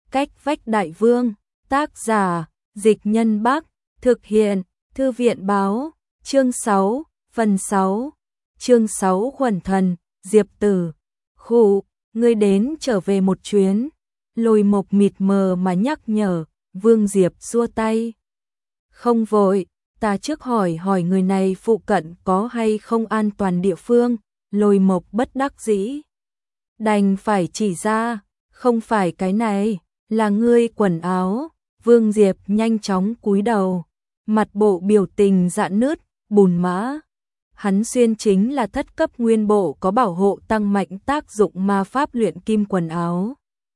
Cách vách đại vương, tác giả, Dịch Nhân Bắc, thực hiện, Thư viện báo, chương 6, phần 6, chương 6 Khuẩn Thần, Diệp Tử, khụ, ngươi đến trở về một chuyến, Lôi Mộc mịt mờ mà nhắc nhở, Vương Diệp xua tay. Không vội, ta trước hỏi người này phụ cận có hay không an toàn địa phương, Lôi Mộc bất đắc dĩ. Đành phải chỉ ra, không phải cái này, là ngươi quần áo, Vương Diệp nhanh chóng cúi đầu, mặt bộ biểu tình rạn nứt, bùn mã. Hắn xuyên chính là thất cấp nguyên bộ có bảo hộ tăng mạnh tác dụng ma pháp luyện kim quần áo.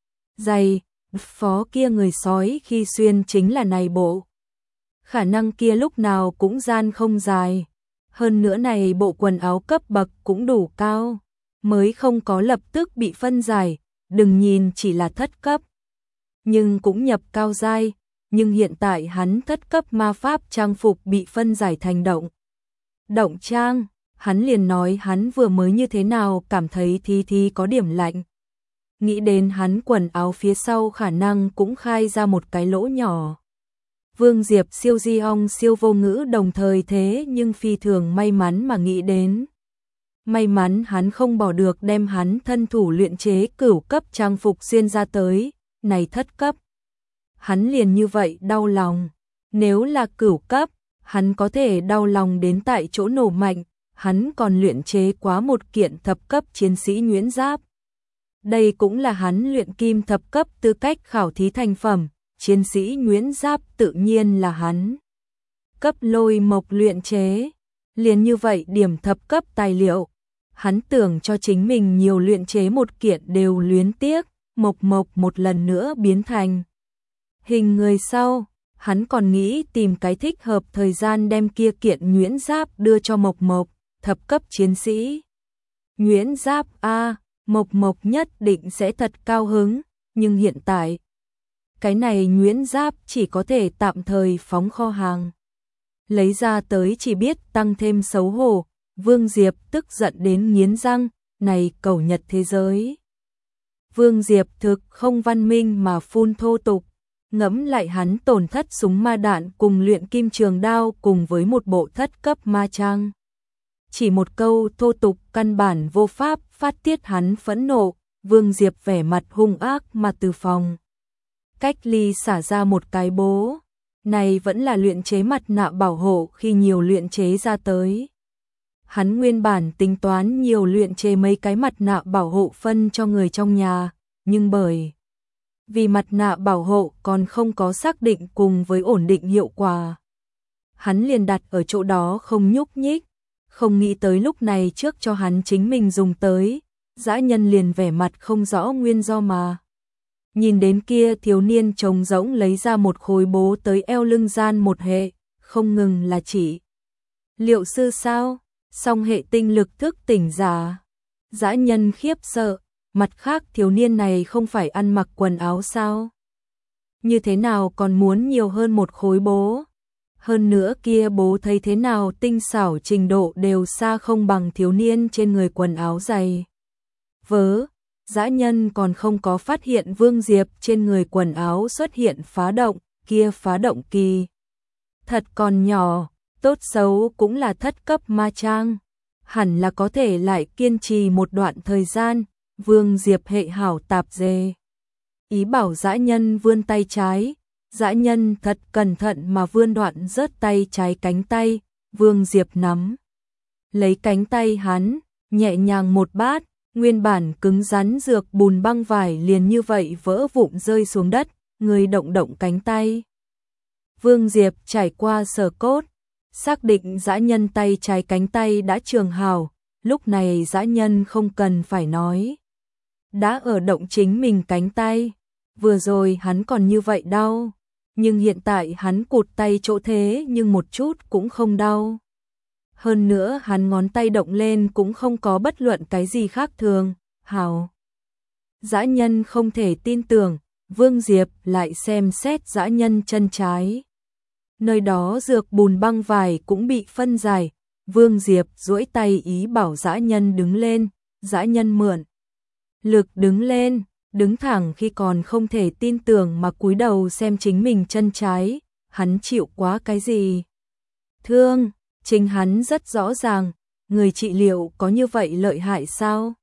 Giày, phó kia người sói khi xuyên chính là này bộ. Khả năng kia lúc nào cũng gian không dài. Hơn nữa này bộ quần áo cấp bậc cũng đủ cao, mới không có lập tức bị phân giải, đừng nhìn chỉ là thất cấp. Nhưng cũng nhập cao giai, nhưng hiện tại hắn thất cấp ma pháp trang phục bị phân giải thành động trang, hắn liền nói hắn vừa mới như thế nào cảm thấy thì có điểm lạnh. Nghĩ đến hắn quần áo phía sau khả năng cũng khai ra một cái lỗ nhỏ. Vương Diệp siêu di ong siêu vô ngữ đồng thời thế nhưng phi thường may mắn mà nghĩ đến. May mắn hắn không bỏ được đem hắn thân thủ luyện chế cửu cấp trang phục xuyên ra tới, này thất cấp. Hắn liền như vậy đau lòng, nếu là cửu cấp, hắn có thể đau lòng đến tại chỗ nổ mạnh, hắn còn luyện chế quá một kiện thập cấp chiến sĩ nhuyễn giáp. Đây cũng là hắn luyện kim thập cấp tư cách khảo thí thành phẩm, chiến sĩ nhuyễn giáp tự nhiên là hắn. Cấp Lôi Mộc luyện chế, liền như vậy điểm thập cấp tài liệu. Hắn tưởng cho chính mình nhiều luyện chế một kiện đều luyến tiếc, Mộc một lần nữa biến thành hình người sau, hắn còn nghĩ tìm cái thích hợp thời gian đem kia kiện nhuyễn giáp đưa cho Mộc, thập cấp chiến sĩ. Nhuyễn giáp a, Mộc nhất định sẽ thật cao hứng, nhưng hiện tại cái này nhuyễn giáp chỉ có thể tạm thời phóng kho hàng. Lấy ra tới chỉ biết tăng thêm xấu hổ, Vương Diệp tức giận đến nghiến răng, này cẩu Nhật thế giới. Vương Diệp thực không văn minh mà phun thô tục, ngẫm lại hắn tổn thất súng ma đạn cùng luyện kim trường đao cùng với một bộ thất cấp ma trang. Chỉ một câu thô tục căn bản vô pháp phát tiết hắn phẫn nộ, Vương Diệp vẻ mặt hung ác mà từ phòng cách ly xả ra một cái bố. Này vẫn là luyện chế mặt nạ bảo hộ khi nhiều luyện chế ra tới. Hắn nguyên bản tính toán nhiều luyện chế mấy cái mặt nạ bảo hộ phân cho người trong nhà, nhưng bởi vì mặt nạ bảo hộ còn không có xác định cùng với ổn định hiệu quả. Hắn liền đặt ở chỗ đó không nhúc nhích, không nghĩ tới lúc này trước cho hắn chính mình dùng tới, dã nhân liền vẻ mặt không rõ nguyên do mà. Nhìn đến kia thiếu niên trống rỗng lấy ra một khối bố tới eo lưng gian một hệ, không ngừng là chỉ. Liệu sư sao? Song hệ tinh lực thức tỉnh giả. Dã nhân khiếp sợ, mặt khác thiếu niên này không phải ăn mặc quần áo sao? Như thế nào còn muốn nhiều hơn một khối bố? Hơn nữa kia bố thấy thế nào tinh xảo trình độ đều xa không bằng thiếu niên trên người quần áo dày. Vớ, dã nhân còn không có phát hiện Vương Diệp trên người quần áo xuất hiện phá động, kia phá động kỳ. Thật còn nhỏ, tốt xấu cũng là thất cấp ma trang. Hẳn là có thể lại kiên trì một đoạn thời gian, Vương Diệp hệ hảo tạp dề. Ý bảo dã nhân vươn tay trái, dã nhân thật cẩn thận mà vươn đoạn rớt tay trái cánh tay, Vương Diệp nắm. Lấy cánh tay hắn, nhẹ nhàng một bát, nguyên bản cứng rắn dược bùn băng vải liền như vậy vỡ vụn rơi xuống đất, người động cánh tay. Vương Diệp trải qua sờ cốt, xác định dã nhân tay trái cánh tay đã trường hảo, lúc này dã nhân không cần phải nói. Đã ở động chính mình cánh tay, vừa rồi hắn còn như vậy đau, nhưng hiện tại hắn cụt tay chỗ thế nhưng một chút cũng không đau. Hơn nữa hắn ngón tay động lên cũng không có bất luận cái gì khác thường, hảo. Dã nhân không thể tin tưởng, Vương Diệp lại xem xét dã nhân chân trái. Nơi đó dược bùn băng vải cũng bị phân giải, Vương Diệp duỗi tay ý bảo dã nhân đứng lên, dã nhân mượn lực đứng lên, đứng thẳng khi còn không thể tin tưởng mà cúi đầu xem chính mình chân trái, hắn chịu quá cái gì? Thương, chính hắn rất rõ ràng, người trị liệu có như vậy lợi hại sao?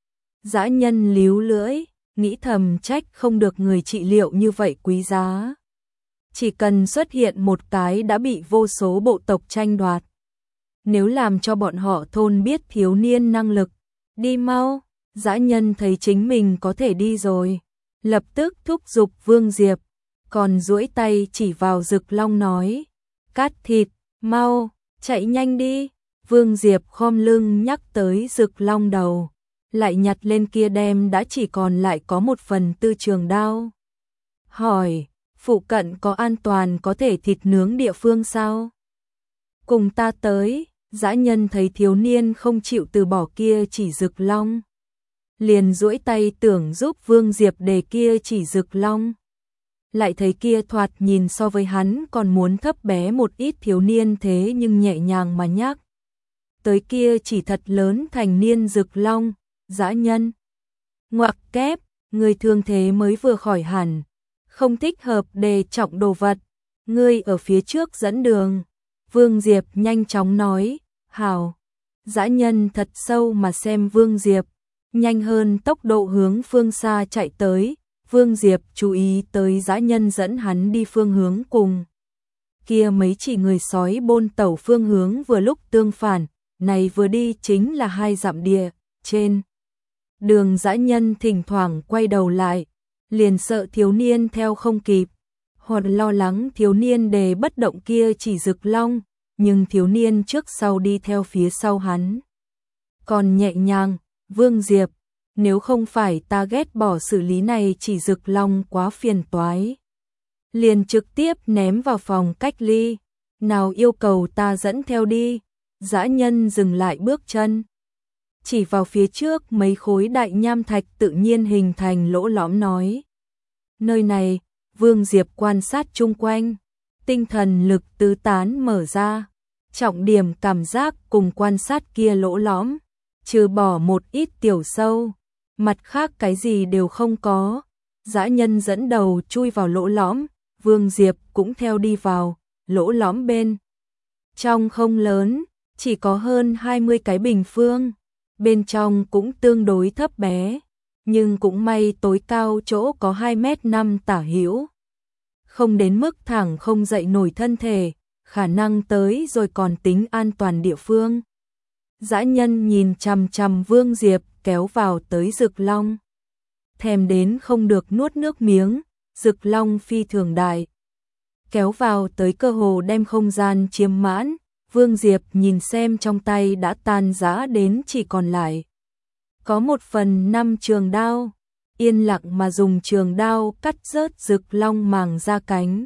Dã nhân líu lưỡi, nghĩ thầm trách không được người trị liệu như vậy quý giá. Chỉ cần xuất hiện một cái đã bị vô số bộ tộc tranh đoạt. Nếu làm cho bọn họ thôn biết thiếu niên năng lực, đi mau, dã nhân thấy chính mình có thể đi rồi. Lập tức thúc giục Vương Diệp, còn duỗi tay chỉ vào Dực Long nói, cắt thịt, mau, chạy nhanh đi. Vương Diệp khom lưng nhắc tới Dực Long đầu, lại nhặt lên kia đem đã chỉ còn lại có một phần tư trường đao. Hỏi, phụ cận có an toàn có thể thịt nướng địa phương sao? Cùng ta tới, dã nhân thấy thiếu niên không chịu từ bỏ kia chỉ Dực Long. Liền duỗi tay tưởng giúp Vương Diệp đề kia chỉ Dực Long. Lại thấy kia thoạt nhìn so với hắn còn muốn thấp bé một ít thiếu niên thế nhưng nhẹ nhàng mà nhắc. Tới kia chỉ thật lớn thành niên Dực Long, dã nhân. Ngoặc kép, người thương thế mới vừa khỏi hẳn, không thích hợp đề trọng đồ vật, ngươi ở phía trước dẫn đường. Vương Diệp nhanh chóng nói, hảo. Dã nhân thật sâu mà xem Vương Diệp, nhanh hơn tốc độ hướng phương xa chạy tới. Vương Diệp chú ý tới dã nhân dẫn hắn đi phương hướng cùng. Kia mấy chỉ người sói bôn tẩu phương hướng vừa lúc tương phản, này vừa đi chính là 2 dặm địa, trên. Đường dã nhân thỉnh thoảng quay đầu lại, liền sợ thiếu niên theo không kịp, hoặc lo lắng thiếu niên đề bất động kia chỉ Dực Long, nhưng thiếu niên trước sau đi theo phía sau hắn. Còn nhẹ nhàng, Vương Diệp, nếu không phải ta ghét bỏ xử lý này chỉ Dực Long quá phiền toái. Liền trực tiếp ném vào phòng cách ly, nào yêu cầu ta dẫn theo đi. Dã nhân dừng lại bước chân, chỉ vào phía trước mấy khối đại nham thạch tự nhiên hình thành lỗ lõm nói. Nơi này, Vương Diệp quan sát chung quanh, tinh thần lực tứ tán mở ra, trọng điểm cảm giác cùng quan sát kia lỗ lõm, trừ bỏ một ít tiểu sâu, mặt khác cái gì đều không có. Dã nhân dẫn đầu chui vào lỗ lõm, Vương Diệp cũng theo đi vào, lỗ lõm bên trong không lớn, chỉ có hơn 20 cái bình phương, bên trong cũng tương đối thấp bé, nhưng cũng may tối cao chỗ có 2m5 tả hữu. Không đến mức thẳng không dậy nổi thân thể, khả năng tới rồi còn tính an toàn địa phương. Dã nhân nhìn chằm chằm Vương Diệp kéo vào tới Dực Long. Thèm đến không được nuốt nước miếng, Dực Long phi thường đại. Kéo vào tới cơ hồ đem không gian chiếm mãn, Vương Diệp nhìn xem trong tay đã tan rã đến chỉ còn lại có 1/5 trường đao, yên lặng mà dùng trường đao cắt rớt Dực Long màng da cánh.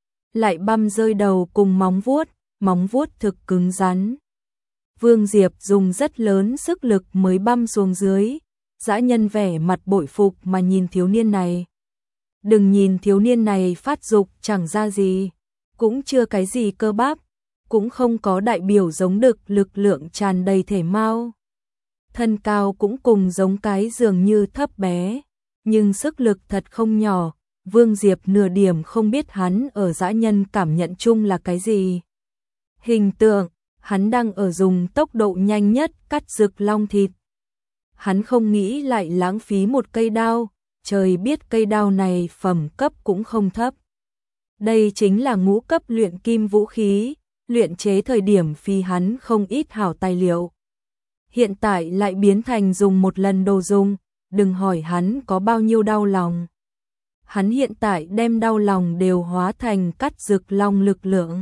Lại băm rơi đầu cùng móng vuốt thực cứng rắn. Vương Diệp dùng rất lớn sức lực mới băm xuống dưới, dã nhân vẻ mặt bội phục mà nhìn thiếu niên này. Đừng nhìn thiếu niên này phát dục chẳng ra gì, cũng chưa cái gì cơ bắp, cũng không có đại biểu giống đực lực lượng tràn đầy thể mao. Thân cao cũng cùng giống cái dường như thấp bé, nhưng sức lực thật không nhỏ. Vương Diệp nửa điểm không biết hắn ở dã nhân cảm nhận chung là cái gì. Hình tượng, hắn đang ở dùng tốc độ nhanh nhất cắt Dực Long thịt. Hắn không nghĩ lại lãng phí một cây đao, trời biết cây đao này phẩm cấp cũng không thấp. Đây chính là ngũ cấp luyện kim vũ khí, luyện chế thời điểm phí hắn không ít hảo tài liệu. Hiện tại lại biến thành dùng một lần đồ dùng, đừng hỏi hắn có bao nhiêu đau lòng. Hắn hiện tại đem đau lòng đều hóa thành cắt Dực Long lực lượng.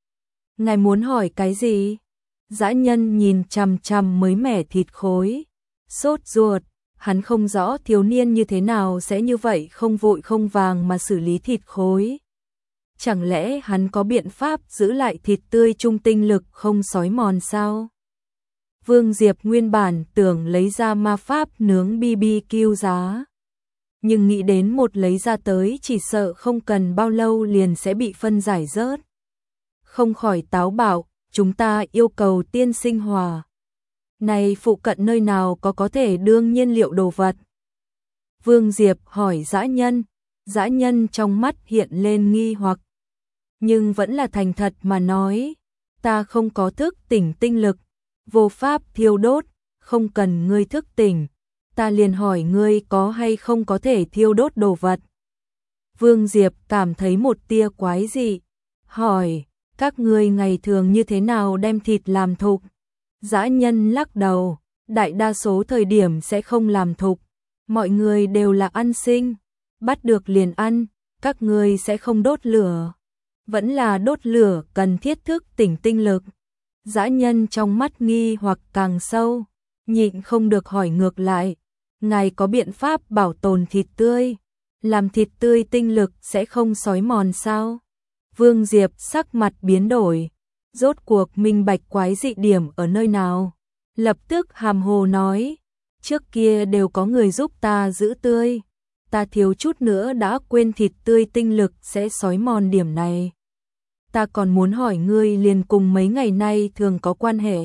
Ngài muốn hỏi cái gì? Dã nhân nhìn chằm chằm mới mẻ thịt khối, sốt ruột, hắn không rõ thiếu niên như thế nào sẽ như vậy không vội không vàng mà xử lý thịt khối. Chẳng lẽ hắn có biện pháp giữ lại thịt tươi trung tinh lực không xói mòn sao? Vương Diệp nguyên bản tưởng lấy ra ma pháp nướng BBQ giá, nhưng nghĩ đến một lấy ra tới chỉ sợ không cần bao lâu liền sẽ bị phân giải rớt. Không khỏi táo bạo, chúng ta yêu cầu tiên sinh hòa. Này phụ cận nơi nào có thể đương nhiên liệu đồ vật. Vương Diệp hỏi dã nhân trong mắt hiện lên nghi hoặc, nhưng vẫn là thành thật mà nói, ta không có thức tỉnh tinh lực, vô pháp thiêu đốt, không cần ngươi thức tỉnh, ta liền hỏi ngươi có hay không có thể thiêu đốt đồ vật. Vương Diệp cảm thấy một tia quái dị, hỏi, các ngươi ngày thường như thế nào đem thịt làm thục? Dã nhân lắc đầu, đại đa số thời điểm sẽ không làm thục, mọi người đều là ăn sinh, bắt được liền ăn, các ngươi sẽ không đốt lửa. Vẫn là đốt lửa cần thiết thức tỉnh tinh lực. Dã nhân trong mắt nghi hoặc càng sâu, nhịn không được hỏi ngược lại, ngài có biện pháp bảo tồn thịt tươi, làm thịt tươi tinh lực sẽ không xói mòn sao? Vương Diệp sắc mặt biến đổi, rốt cuộc minh bạch quái dị điểm ở nơi nào, lập tức hàm hồ nói, trước kia đều có người giúp ta giữ tươi, ta thiếu chút nữa đã quên thịt tươi tinh lực sẽ xói mòn điểm này. Ta còn muốn hỏi ngươi liền cùng mấy ngày nay thường có quan hệ.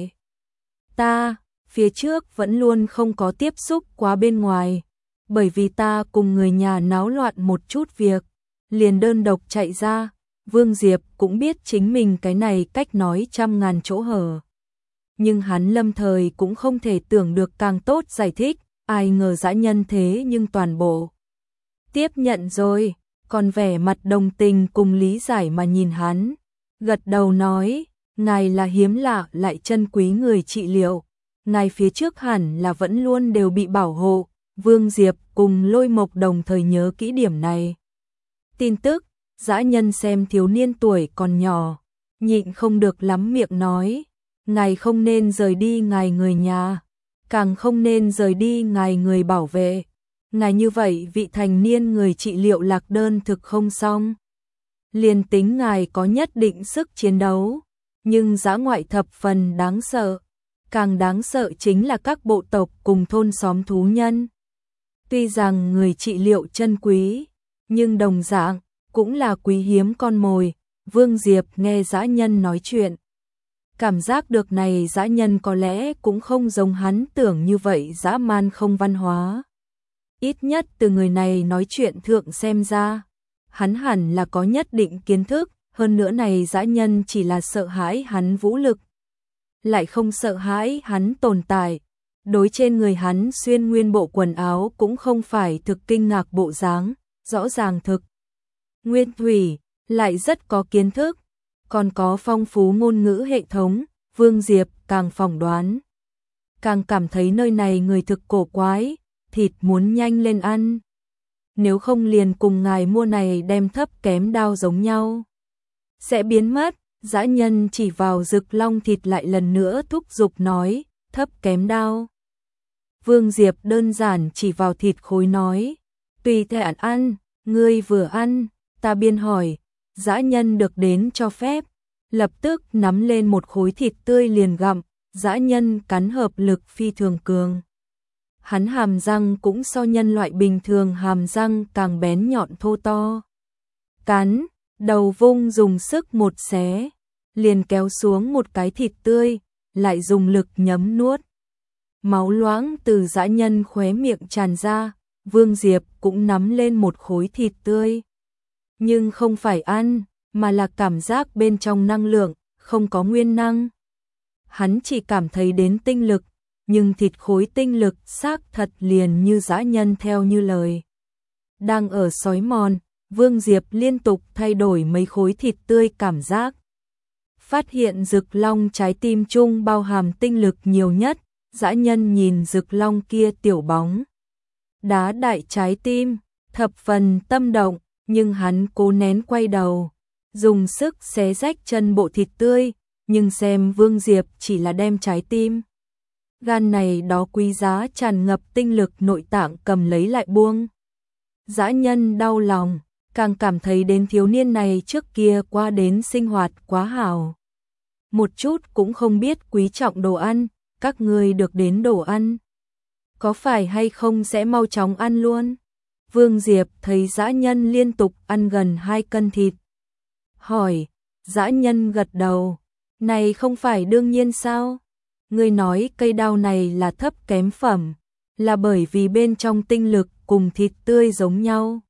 Ta, phía trước vẫn luôn không có tiếp xúc quá bên ngoài, bởi vì ta cùng người nhà náo loạn một chút việc, liền đơn độc chạy ra. Vương Diệp cũng biết chính mình cái này cách nói trăm ngàn chỗ hở. Nhưng hắn lâm thời cũng không thể tưởng được càng tốt giải thích, ai ngờ dã nhân thế nhưng toàn bộ tiếp nhận rồi, còn vẻ mặt đồng tình cùng lý giải mà nhìn hắn, gật đầu nói, ngài là hiếm lạ lại chân quý người trị liệu, ngài phía trước hẳn là vẫn luôn đều bị bảo hộ. Vương Diệp cùng Lôi Mộc đồng thời nhớ kỹ điểm này. Tin tức, dã nhân xem thiếu niên tuổi còn nhỏ, nhịn không được lắm miệng nói, ngài không nên rời đi ngài người nhà, càng không nên rời đi ngài người bảo vệ. Ngài như vậy vị thành niên người trị liệu lạc đơn thực không xong. Liền tính ngài có nhất định sức chiến đấu, nhưng dã ngoại thập phần đáng sợ. Càng đáng sợ chính là các bộ tộc cùng thôn xóm thú nhân. Tuy rằng người trị liệu chân quý, nhưng đồng dạng cũng là quý hiếm con mồi. Vương Diệp nghe dã nhân nói chuyện, cảm giác được này dã nhân có lẽ cũng không giống hắn tưởng như vậy dã man không văn hóa. Ít nhất từ người này nói chuyện thượng xem ra, hắn hẳn là có nhất định kiến thức, hơn nữa này dã nhân chỉ là sợ hãi hắn vũ lực, lại không sợ hãi hắn tồn tại. Đối trên người hắn xuyên nguyên bộ quần áo cũng không phải thực kinh ngạc bộ dáng, rõ ràng thực nguyên thủy, lại rất có kiến thức, còn có phong phú ngôn ngữ hệ thống. Vương Diệp càng phỏng đoán, càng cảm thấy nơi này người thực cổ quái, thịt muốn nhanh lên ăn. Nếu không liền cùng ngài mua này đem thấp kém đao giống nhau, sẽ biến mất. Dã nhân chỉ vào rực long thịt lại lần nữa thúc giục nói, thấp kém đao. Vương Diệp đơn giản chỉ vào thịt khối nói, tùy tiện ăn, ngươi vừa ăn, ta biên hỏi. Dã nhân được đến cho phép, lập tức nắm lên một khối thịt tươi liền gặm. Dã nhân cắn hợp lực phi thường cường, hắn hàm răng cũng so nhân loại bình thường hàm răng càng bén nhọn thô to. Cắn, đầu vung dùng sức một xé, liền kéo xuống một cái thịt tươi, lại dùng lực nhấm nuốt. Máu loãng từ dã nhân khóe miệng tràn ra. Vương Diệp cũng nắm lên một khối thịt tươi, nhưng không phải ăn, mà là cảm giác bên trong năng lượng, không có nguyên năng. Hắn chỉ cảm thấy đến tinh lực, nhưng thịt khối tinh lực xác thật liền như dã nhân theo như lời. Đang ở xói mòn, Vương Diệp liên tục thay đổi mấy khối thịt tươi cảm giác. Phát hiện rực long trái tim chung bao hàm tinh lực nhiều nhất. Dã nhân nhìn rực long kia tiểu bóng đá đại trái tim, thập phần tâm động, nhưng hắn cố nén quay đầu, dùng sức xé rách chân bộ thịt tươi, nhưng xem Vương Diệp chỉ là đem trái tim gan này đó quý giá tràn ngập tinh lực nội tạng cầm lấy lại buông. Dã nhân đau lòng, càng cảm thấy đến thiếu niên này trước kia qua đến sinh hoạt quá hảo, một chút cũng không biết quý trọng đồ ăn. Các ngươi được đến đồ ăn, có phải hay không sẽ mau chóng ăn luôn? Vương Diệp thấy dã nhân liên tục ăn gần 2 cân thịt, hỏi. Dã nhân gật đầu, này không phải đương nhiên sao? Ngươi nói cây đao này là thấp kém phẩm, là bởi vì bên trong tinh lực cùng thịt tươi giống nhau.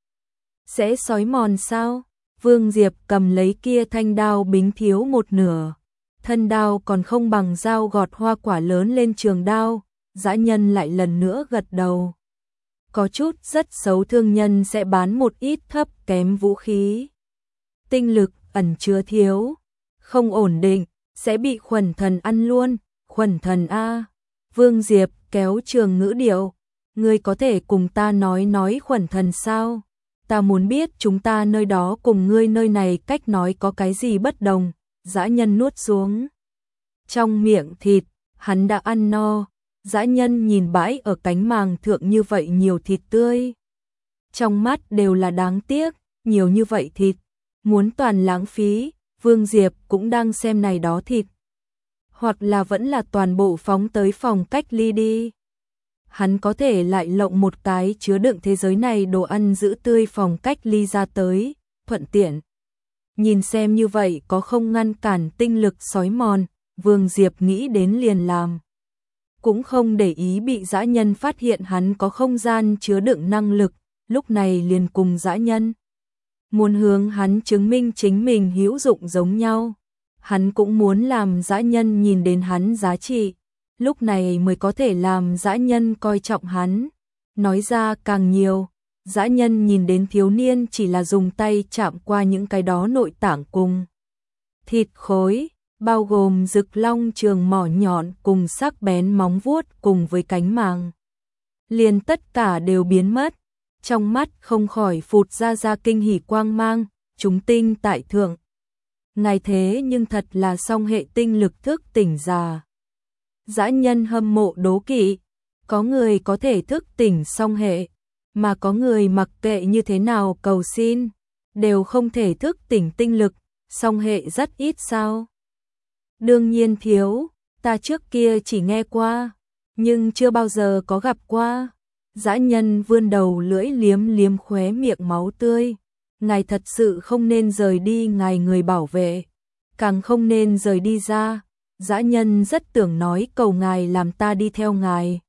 Sẽ xói mòn sao? Vương Diệp cầm lấy kia thanh đao bính thiếu một nửa. Thân đao còn không bằng dao gọt hoa quả lớn lên trường đao. Dã nhân lại lần nữa gật đầu. Có chút rất xấu thương nhân sẽ bán một ít thấp kém vũ khí. Tinh lực ẩn chứa thiếu, không ổn định, sẽ bị Khuẩn Thần ăn luôn. Khuẩn Thần a. Vương Diệp kéo trường ngữ điệu. Ngươi có thể cùng ta nói Khuẩn Thần sao? Ta muốn biết chúng ta nơi đó cùng ngươi nơi này cách nói có cái gì bất đồng. Dã nhân nuốt xuống trong miệng thịt, hắn đã ăn no. Dã nhân nhìn bãi ở cánh màng thượng như vậy nhiều thịt tươi. Trong mắt đều là đáng tiếc, nhiều như vậy thịt. Muốn toàn lãng phí, Vương Diệp cũng đang xem này đó thịt. Hoặc là vẫn là toàn bộ phóng tới phòng cách ly đi. Hắn có thể lại lộng một cái chứa đựng thế giới này đồ ăn giữ tươi phòng cách ly ra tới, thuận tiện. Nhìn xem như vậy có không ngăn cản tinh lực xói mòn, Vương Diệp nghĩ đến liền làm. Cũng không để ý bị dã nhân phát hiện hắn có không gian chứa đựng năng lực, lúc này liền cùng dã nhân. Muốn hướng hắn chứng minh chính mình hữu dụng giống nhau. Hắn cũng muốn làm dã nhân nhìn đến hắn giá trị, lúc này mới có thể làm dã nhân coi trọng hắn. Nói ra càng nhiều, dã nhân nhìn đến thiếu niên chỉ là dùng tay chạm qua những cái đó nội tạng cùng thịt khối, bao gồm rực long trường mỏ nhọn cùng sắc bén móng vuốt cùng với cánh màng. Liền tất cả đều biến mất, trong mắt không khỏi phụt ra kinh hỉ quang mang, chúng tinh tại thượng. Ngài thế nhưng thật là song hệ tinh lực thức tỉnh già. Dã nhân hâm mộ đố kỵ, có người có thể thức tỉnh song hệ, mà có người mặc kệ như thế nào cầu xin, đều không thể thức tỉnh tinh lực, song hệ rất ít sao. Đương nhiên thiếu, ta trước kia chỉ nghe qua, nhưng chưa bao giờ có gặp qua. Dã nhân vươn đầu lưỡi liếm liếm khóe miệng máu tươi. Ngài thật sự không nên rời đi, ngài người bảo vệ, càng không nên rời đi ra. Dã nhân rất tưởng nói cầu ngài làm ta đi theo ngài.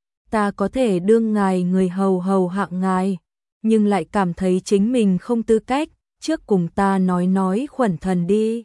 Ta có thể đương ngài người hầu hạng ngài, nhưng lại cảm thấy chính mình không tư cách, trước cùng ta nói Khuẩn Thần đi.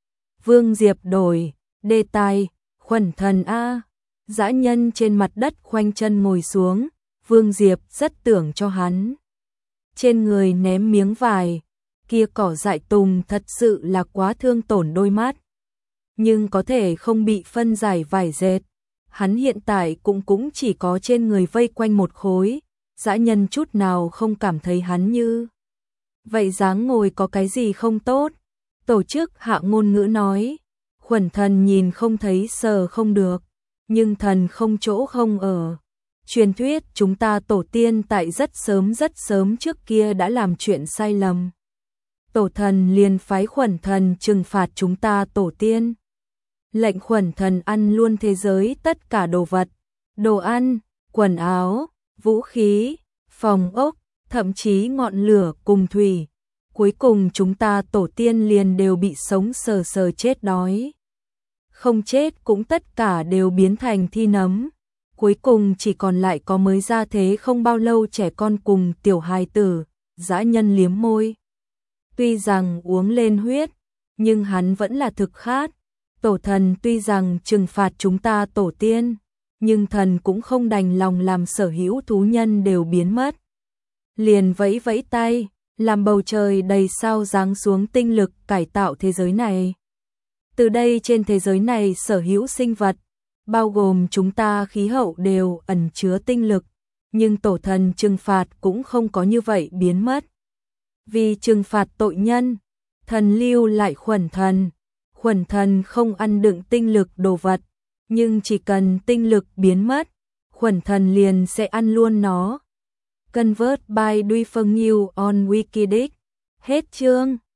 Vương Diệp đổi đề tài, Khuẩn Thần a. Dã nhân trên mặt đất khoanh chân ngồi xuống, Vương Diệp rất tưởng cho hắn trên người ném miếng vải, kia cỏ dại tùng thật sự là quá thương tổn đôi mắt. Nhưng có thể không bị phân giải vải dệt, hắn hiện tại cũng chỉ có trên người vây quanh một khối, dã nhân chút nào không cảm thấy hắn như vậy dáng ngồi có cái gì không tốt. Tổ chức hạ ngôn ngữ nói, Khuẩn Thần nhìn không thấy sờ không được, nhưng thần không chỗ không ở. Truyền thuyết chúng ta tổ tiên tại rất sớm trước kia đã làm chuyện sai lầm. Tổ thần liền phái Khuẩn Thần trừng phạt chúng ta tổ tiên. Lệnh Khuẩn Thần ăn luôn thế giới tất cả đồ vật, đồ ăn, quần áo, vũ khí, phòng ốc, thậm chí ngọn lửa cùng thủy. Cuối cùng chúng ta tổ tiên liền đều bị sống sờ chết đói. Không chết cũng tất cả đều biến thành thi nấm. Cuối cùng chỉ còn lại có mới ra thế không bao lâu trẻ con cùng tiểu hài tử. Dã nhân liếm môi. Tuy rằng uống lên huyết, nhưng hắn vẫn là thực khát. Tổ thần tuy rằng trừng phạt chúng ta tổ tiên, nhưng thần cũng không đành lòng làm sở hữu thú nhân đều biến mất. Liền vẫy vẫy tay, làm bầu trời đầy sao giáng xuống tinh lực cải tạo thế giới này. Từ đây trên thế giới này sở hữu sinh vật, bao gồm chúng ta khí hậu đều ẩn chứa tinh lực, nhưng tổ thần trừng phạt cũng không có như vậy biến mất. Vì trừng phạt tội nhân, thần lưu lại Khuẩn Thần. Khuẩn Thần không ăn đựng tinh lực đồ vật, nhưng chỉ cần tinh lực biến mất, Khuẩn Thần liền sẽ ăn luôn nó. Convert by Duy Phương Nhiêu on Wikidic. Hết chương.